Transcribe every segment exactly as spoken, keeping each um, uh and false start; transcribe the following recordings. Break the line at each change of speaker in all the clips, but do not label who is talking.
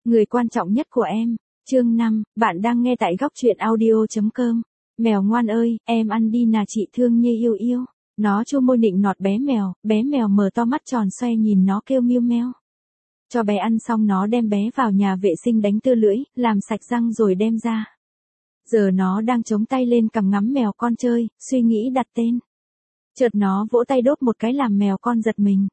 Người quan trọng nhất của em. Chương năm, bạn đang nghe tại góc truyện audio chấm com. Mèo ngoan ơi, em ăn đi nà chị thương như yêu yêu. Nó chu môi nịnh nọt bé mèo, bé mèo mở to mắt tròn xoe nhìn nó kêu miêu meo. Cho bé ăn xong nó đem bé vào nhà vệ sinh đánh tưa lưỡi, làm sạch răng rồi đem ra. Giờ nó đang chống tay lên cằm ngắm mèo con chơi, suy nghĩ đặt tên. Chợt nó vỗ tay đốt một cái làm mèo con giật mình.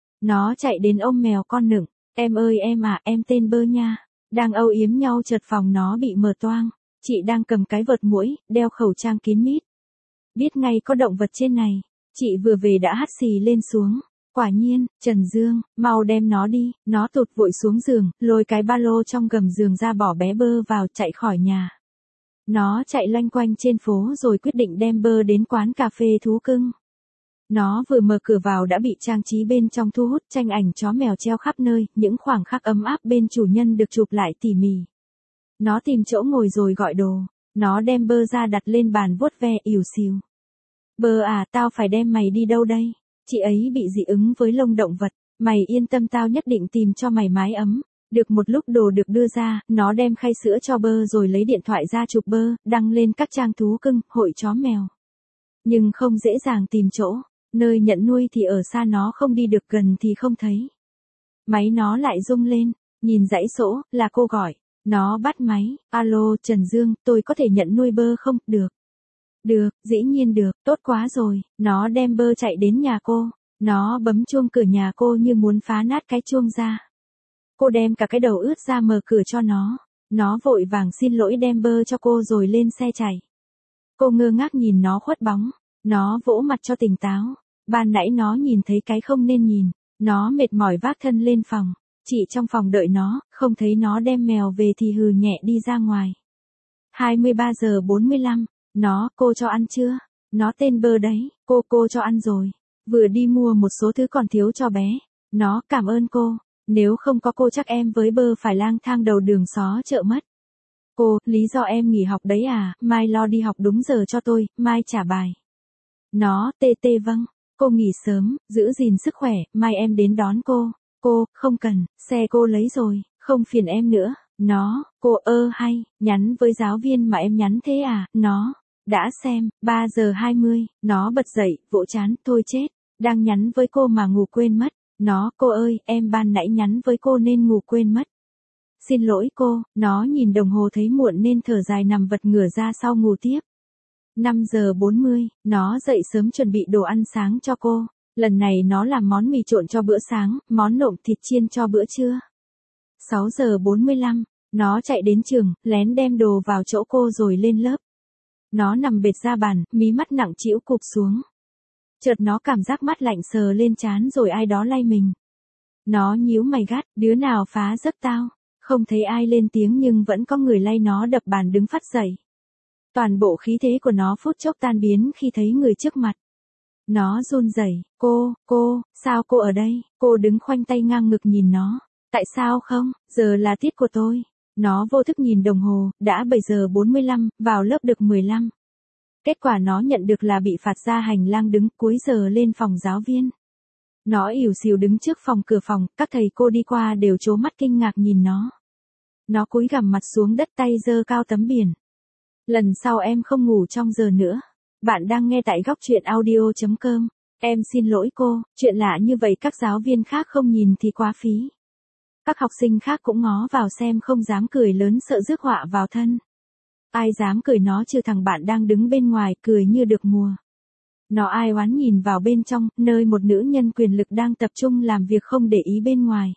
Nó chạy đến ôm mèo con nựng. Em ơi em à, em tên Bơ nha. Đang âu yếm nhau chợt phòng nó bị mở toang. Chị đang cầm cái vợt muỗi, đeo khẩu trang kín mít. Biết ngay có động vật trên này. Chị vừa về đã hắt xì lên xuống. Quả nhiên, Trần Dương, mau đem nó đi. Nó tụt vội xuống giường, lôi cái ba lô trong gầm giường ra bỏ bé Bơ vào chạy khỏi nhà. Nó chạy loanh quanh trên phố rồi quyết định đem Bơ đến quán cà phê thú cưng. Nó vừa mở cửa vào đã bị trang trí bên trong thu hút, tranh ảnh chó mèo treo khắp nơi, những khoảnh khắc ấm áp bên chủ nhân được chụp lại tỉ mỉ. Nó tìm chỗ ngồi rồi gọi đồ, nó đem Bơ ra đặt lên bàn vuốt ve ỉu xìu. Bơ à, tao phải đem mày đi đâu đây? Chị ấy bị dị ứng với lông động vật, mày yên tâm tao nhất định tìm cho mày mái ấm. Được một lúc đồ được đưa ra, nó đem khay sữa cho Bơ rồi lấy điện thoại ra chụp Bơ, đăng lên các trang thú cưng, hội chó mèo. Nhưng không dễ dàng tìm chỗ. Nơi nhận nuôi thì ở xa nó không đi được, gần thì không thấy. Máy nó lại rung lên, nhìn dãy số, là cô gọi. Nó bắt máy, alo, Trần Dương, tôi có thể nhận nuôi Bơ không? Được. Được, dĩ nhiên được, tốt quá rồi. Nó đem Bơ chạy đến nhà cô. Nó bấm chuông cửa nhà cô như muốn phá nát cái chuông ra. Cô đem cả cái đầu ướt ra mở cửa cho nó. Nó vội vàng xin lỗi đem Bơ cho cô rồi lên xe chạy. Cô ngơ ngác nhìn nó khuất bóng. Nó vỗ mặt cho tỉnh táo. Ban nãy nó nhìn thấy cái không nên nhìn. Nó mệt mỏi vác thân lên phòng. Chị trong phòng đợi nó, không thấy nó đem mèo về thì hừ nhẹ đi ra ngoài. hai mươi ba giờ bốn mươi lăm. Nó, cô cho ăn chưa? Nó tên Bơ đấy, cô, cô cho ăn rồi. Vừa đi mua một số thứ còn thiếu cho bé. Nó, cảm ơn cô. Nếu không có cô chắc em với Bơ phải lang thang đầu đường xó chợ mất. Cô, lý do em nghỉ học đấy à, mai lo đi học đúng giờ cho tôi, mai trả bài. Nó, tê tê vâng. Cô nghỉ sớm, giữ gìn sức khỏe, mai em đến đón cô. Cô, không cần, xe cô lấy rồi, không phiền em nữa. Nó, cô ơ hay, nhắn với giáo viên mà em nhắn thế à, nó, đã xem, ba giờ hai mươi, nó bật dậy, vỗ chán, thôi chết, đang nhắn với cô mà ngủ quên mất. Nó, cô ơi, em ban nãy nhắn với cô nên ngủ quên mất. Xin lỗi cô, nó nhìn đồng hồ thấy muộn nên thở dài nằm vật ngửa ra sau ngủ tiếp. năm giờ bốn mươi, nó dậy sớm chuẩn bị đồ ăn sáng cho cô. Lần này nó làm món mì trộn cho bữa sáng, món nộm thịt chiên cho bữa trưa. sáu giờ bốn mươi lăm, nó chạy đến trường, lén đem đồ vào chỗ cô rồi lên lớp. Nó nằm bệt ra bàn, mí mắt nặng trĩu cụp xuống. Chợt nó cảm giác mắt lạnh sờ lên trán rồi ai đó lay mình. Nó nhíu mày gắt, đứa nào phá giấc tao? Không thấy ai lên tiếng nhưng vẫn có người lay nó đập bàn đứng phắt dậy. Toàn bộ khí thế của nó phút chốc tan biến khi thấy người trước mặt. Nó run rẩy, cô, cô, sao cô ở đây? Cô đứng khoanh tay ngang ngực nhìn nó. Tại sao không, giờ là tiết của tôi. Nó vô thức nhìn đồng hồ, đã bảy giờ bốn mươi lăm, vào lớp được mười lăm. Kết quả nó nhận được là bị phạt ra hành lang đứng cuối giờ lên phòng giáo viên. Nó ỉu xìu đứng trước phòng cửa phòng, các thầy cô đi qua đều trố mắt kinh ngạc nhìn nó. Nó cúi gằm mặt xuống đất tay giơ cao tấm biển. Lần sau em không ngủ trong giờ nữa. Bạn đang nghe tại góc truyện audio chấm com. Em xin lỗi cô, chuyện lạ như vậy các giáo viên khác không nhìn thì quá phí. Các học sinh khác cũng ngó vào xem không dám cười lớn sợ rước họa vào thân. Ai dám cười nó trừ thằng bạn đang đứng bên ngoài cười như được mùa. Nó ai oán nhìn vào bên trong, nơi một nữ nhân quyền lực đang tập trung làm việc không để ý bên ngoài.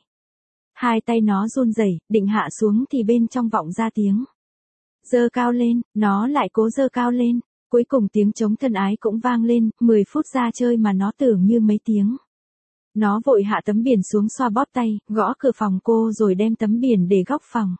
Hai tay nó run rẩy, định hạ xuống thì bên trong vọng ra tiếng. Giơ cao lên, nó lại cố giơ cao lên. Cuối cùng tiếng trống thân ái cũng vang lên, mười phút ra chơi mà nó tưởng như mấy tiếng. Nó vội hạ tấm biển xuống xoa bóp tay, gõ cửa phòng cô rồi đem tấm biển để góc phòng.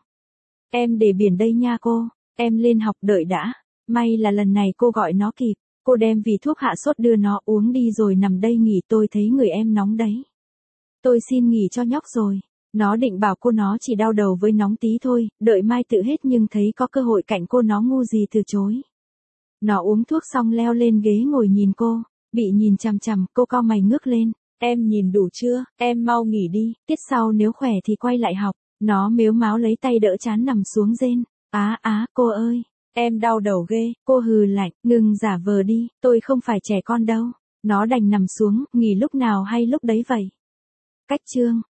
Em để biển đây nha cô, em lên học đợi đã. May là lần này cô gọi nó kịp, cô đem vị thuốc hạ sốt đưa nó uống đi rồi nằm đây nghỉ, tôi thấy người em nóng đấy. Tôi xin nghỉ cho nhóc rồi. Nó định bảo cô nó chỉ đau đầu với nóng tí thôi, đợi mai tự hết nhưng thấy có cơ hội cạnh cô nó ngu gì từ chối. Nó uống thuốc xong leo lên ghế ngồi nhìn cô, bị nhìn chằm chằm, cô cau mày ngước lên. Em nhìn đủ chưa, em mau nghỉ đi, tiết sau nếu khỏe thì quay lại học. Nó mếu máo lấy tay đỡ chán nằm xuống rên. Á á, cô ơi, em đau đầu ghê, cô hừ lạnh, ngừng giả vờ đi, tôi không phải trẻ con đâu. Nó đành nằm xuống, nghỉ lúc nào hay lúc đấy vậy. Cách chương